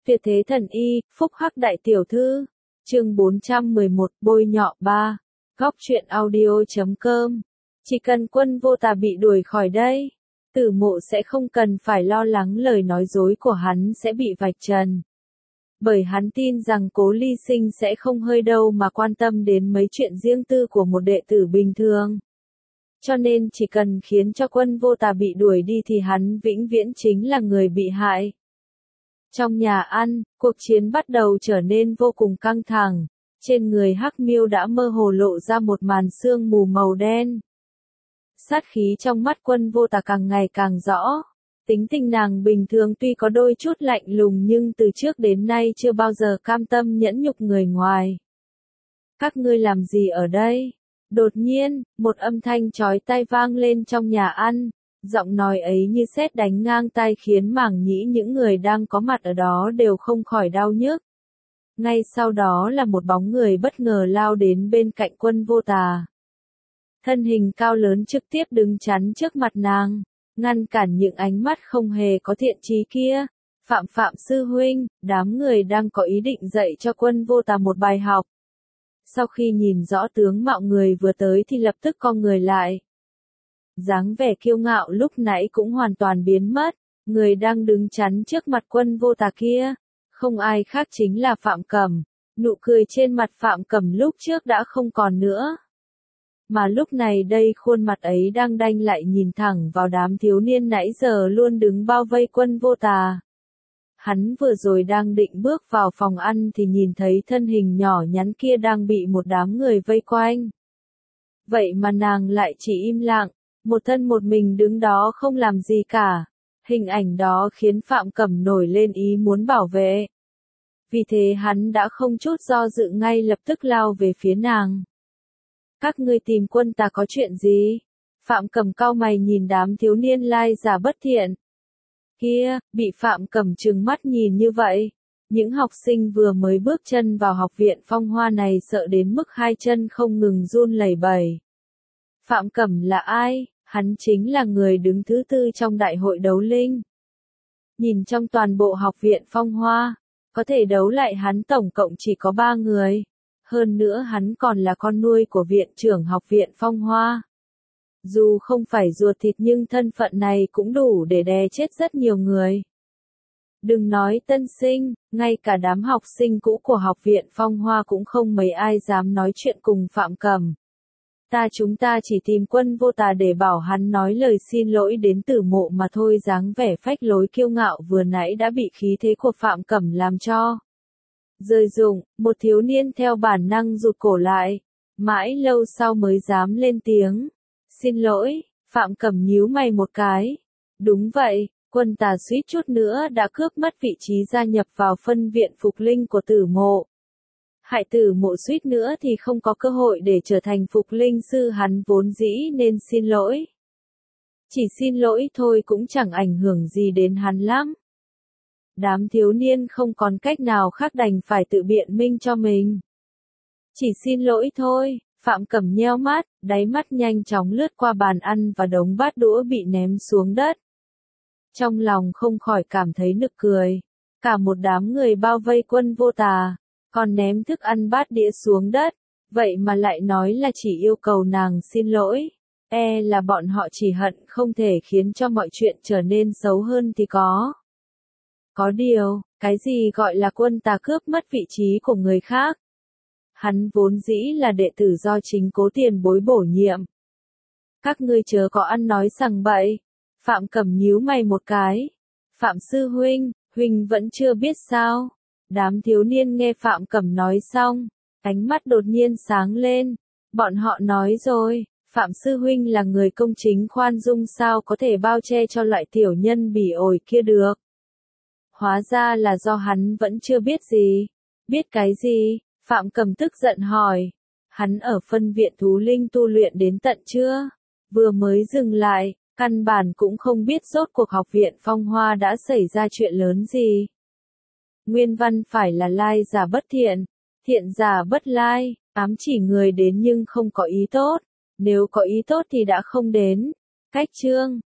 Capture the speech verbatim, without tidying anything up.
Tuyệt thế thần y, phúc hắc đại tiểu thư. Chương bốn trăm mười một, bôi nhọ ba. Góc truyện audio chấm com. Chỉ cần Quân Vô Tà bị đuổi khỏi đây, Tử Mộ sẽ không cần phải lo lắng lời nói dối của hắn sẽ bị vạch trần. Bởi hắn tin rằng Cố Ly Sinh sẽ không hơi đâu mà quan tâm đến mấy chuyện riêng tư của một đệ tử bình thường. Cho nên chỉ cần khiến cho Quân Vô Tà bị đuổi đi thì hắn vĩnh viễn chính là người bị hại. Trong nhà ăn, cuộc chiến bắt đầu trở nên vô cùng căng thẳng. Trên người Hắc Miêu đã mơ hồ lộ ra một màn sương mù màu đen. Sát khí trong mắt Quân Vô Tà càng ngày càng rõ. Tính tình nàng bình thường tuy có đôi chút lạnh lùng nhưng từ trước đến nay chưa bao giờ cam tâm nhẫn nhục người ngoài. Các ngươi làm gì ở đây? Đột nhiên, một âm thanh chói tai vang lên trong nhà ăn. Giọng nói ấy như sét đánh ngang tai khiến màng nhĩ những người đang có mặt ở đó đều không khỏi đau nhức. Ngay sau đó là một bóng người bất ngờ lao đến bên cạnh Quân Vô Tà. Thân hình cao lớn trực tiếp đứng chắn trước mặt nàng, ngăn cản những ánh mắt không hề có thiện chí kia. Phạm Phạm sư huynh, đám người đang có ý định dạy cho Quân Vô Tà một bài học. Sau khi nhìn rõ tướng mạo người vừa tới thì lập tức co người lại. Dáng vẻ kiêu ngạo lúc nãy cũng hoàn toàn biến mất, người đang đứng chắn trước mặt Quân Vô Tà kia, không ai khác chính là Phạm Cẩm. Nụ cười trên mặt Phạm Cẩm lúc trước đã không còn nữa. Mà lúc này đây khuôn mặt ấy đang đanh lại nhìn thẳng vào đám thiếu niên nãy giờ luôn đứng bao vây Quân Vô Tà. Hắn vừa rồi đang định bước vào phòng ăn thì nhìn thấy thân hình nhỏ nhắn kia đang bị một đám người vây quanh. Vậy mà nàng lại chỉ im lặng, một thân một mình đứng đó không làm gì cả. Hình ảnh đó khiến Phạm Cẩm nổi lên ý muốn bảo vệ. Vì thế hắn đã không chút do dự ngay lập tức lao về phía nàng. Các ngươi tìm Quân Tà có chuyện gì? Phạm Cẩm cau mày nhìn đám thiếu niên lai giả bất thiện. Kia, bị Phạm Cẩm trừng mắt nhìn như vậy. Những học sinh vừa mới bước chân vào học viện Phong Hoa này sợ đến mức hai chân không ngừng run lẩy bẩy. Phạm Cẩm là ai? Hắn chính là người đứng thứ tư trong đại hội đấu linh. Nhìn trong toàn bộ học viện Phong Hoa, có thể đấu lại hắn tổng cộng chỉ có ba người. Hơn nữa hắn còn là con nuôi của viện trưởng học viện Phong Hoa. Dù không phải ruột thịt nhưng thân phận này cũng đủ để đè chết rất nhiều người. Đừng nói tân sinh, ngay cả đám học sinh cũ của học viện Phong Hoa cũng không mấy ai dám nói chuyện cùng Phạm Cẩm. Ta chúng ta chỉ tìm Quân Vô Tà để bảo hắn nói lời xin lỗi đến Tử Mộ mà thôi. Dáng vẻ phách lối kiêu ngạo vừa nãy đã bị khí thế của Phạm Cẩm làm cho rơi rụng, một thiếu niên theo bản năng rụt cổ lại, mãi lâu sau mới dám lên tiếng. Xin lỗi, Phạm Cẩm nhíu mày một cái. Đúng vậy, Quân Tà suýt chút nữa đã cướp mất vị trí gia nhập vào phân viện phục linh của Tử Mộ. Hại Tử Mộ suýt nữa thì không có cơ hội để trở thành phục linh sư, hắn vốn dĩ nên xin lỗi. Chỉ xin lỗi thôi cũng chẳng ảnh hưởng gì đến hắn lắm. Đám thiếu niên không còn cách nào khác đành phải tự biện minh cho mình. Chỉ xin lỗi thôi, Phạm Cẩm nheo mắt, đáy mắt nhanh chóng lướt qua bàn ăn và đống bát đũa bị ném xuống đất. Trong lòng không khỏi cảm thấy nực cười. Cả một đám người bao vây Quân Vô Tà, còn ném thức ăn bát đĩa xuống đất, vậy mà lại nói là chỉ yêu cầu nàng xin lỗi. E là bọn họ chỉ hận không thể khiến cho mọi chuyện trở nên xấu hơn thì có. Có điều, cái gì gọi là Quân Tà cướp mất vị trí của người khác? Hắn vốn dĩ là đệ tử do chính Cố tiền bối bổ nhiệm. Các ngươi chớ có ăn nói sằng bậy. Phạm Cẩm nhíu mày một cái. Phạm sư huynh, huynh vẫn chưa biết sao? Đám thiếu niên nghe Phạm Cẩm nói xong, ánh mắt đột nhiên sáng lên. Bọn họ nói rồi, Phạm sư huynh là người công chính khoan dung, sao có thể bao che cho loại tiểu nhân bỉ ổi kia được? Hóa ra là do hắn vẫn chưa biết gì. Biết cái gì? Phạm Cẩm tức giận hỏi. Hắn ở phân viện thú linh tu luyện đến tận chưa? Vừa mới dừng lại, căn bản cũng không biết rốt cuộc học viện Phong Hoa đã xảy ra chuyện lớn gì. Nguyên văn phải là lai giả bất thiện, thiện giả bất lai, ám chỉ người đến nhưng không có ý tốt. Nếu có ý tốt thì đã không đến. Cách chương,